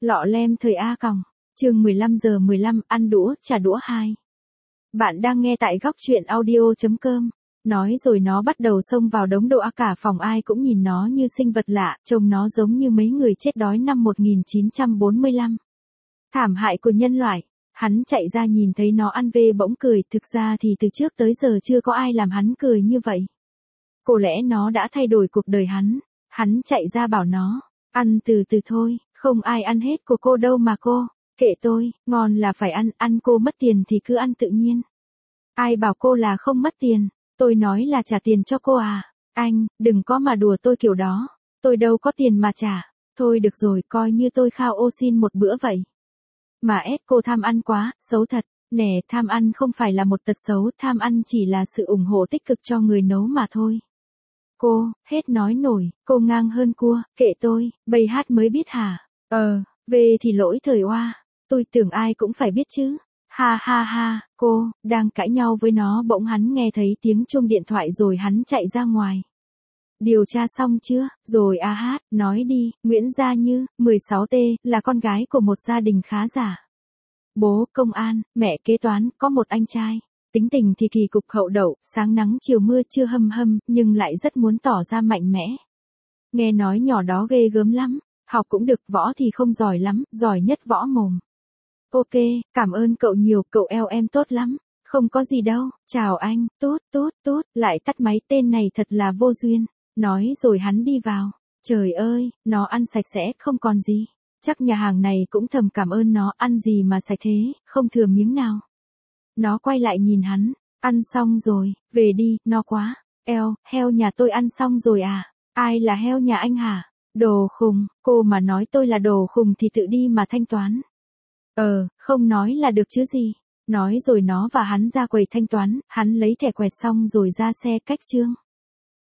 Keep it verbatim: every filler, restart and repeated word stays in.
Lọ lem thời A còng, chương mười lăm giờ mười lăm, ăn đũa, trả đũa hai. Bạn đang nghe tại góc truyện audio chấm com. Nói rồi nó bắt đầu xông vào đống đồ, cả phòng ai cũng nhìn nó như sinh vật lạ, trông nó giống như mấy người chết đói năm một nghìn chín trăm bốn mươi lăm. Thảm hại của nhân loại. Hắn chạy ra nhìn thấy nó ăn về bỗng cười, thực ra thì từ trước tới giờ chưa có ai làm hắn cười như vậy. Có lẽ nó đã thay đổi cuộc đời hắn. Hắn chạy ra bảo nó, ăn từ từ thôi, không ai ăn hết của cô đâu mà cô. Kệ tôi, ngon là phải ăn, ăn cô mất tiền thì cứ ăn tự nhiên. Ai bảo cô là không mất tiền, tôi nói là trả tiền cho cô à. Anh, đừng có mà đùa tôi kiểu đó, tôi đâu có tiền mà trả. Thôi được rồi, coi như tôi khao ô xin một bữa vậy. Mà ép cô tham ăn quá, xấu thật. Nè, tham ăn không phải là một tật xấu, tham ăn chỉ là sự ủng hộ tích cực cho người nấu mà thôi. Cô, hết nói nổi, cô ngang hơn cua, kệ tôi, bầy hát mới biết hả? Ờ, về thì lỗi thời oa, tôi tưởng ai cũng phải biết chứ. Ha ha ha, cô, đang cãi nhau với nó bỗng hắn nghe thấy tiếng chuông điện thoại rồi hắn chạy ra ngoài. Điều tra xong chưa? Rồi a hát, nói đi, Nguyễn Gia Như, mười sáu T, là con gái của một gia đình khá giả. Bố, công an, mẹ kế toán, có một anh trai. Tính tình thì kỳ cục hậu đậu, sáng nắng chiều mưa chưa hâm hâm, nhưng lại rất muốn tỏ ra mạnh mẽ. Nghe nói nhỏ đó ghê gớm lắm, học cũng được, võ thì không giỏi lắm, giỏi nhất võ mồm. Ok, cảm ơn cậu nhiều, cậu eo em tốt lắm. Không có gì đâu, chào anh, tốt, tốt, tốt, lại tắt máy, tên này thật là vô duyên. Nói rồi hắn đi vào. Trời ơi, nó ăn sạch sẽ, không còn gì. Chắc nhà hàng này cũng thầm cảm ơn nó, ăn gì mà sạch thế, không thừa miếng nào. Nó quay lại nhìn hắn, ăn xong rồi, về đi, no quá. Eo, heo nhà tôi ăn xong rồi à? Ai là heo nhà anh hả? Đồ khùng, cô mà nói tôi là đồ khùng thì tự đi mà thanh toán. Ờ, không nói là được chứ gì. Nói rồi nó và hắn ra quầy thanh toán, hắn lấy thẻ quẹt xong rồi ra xe cách trương.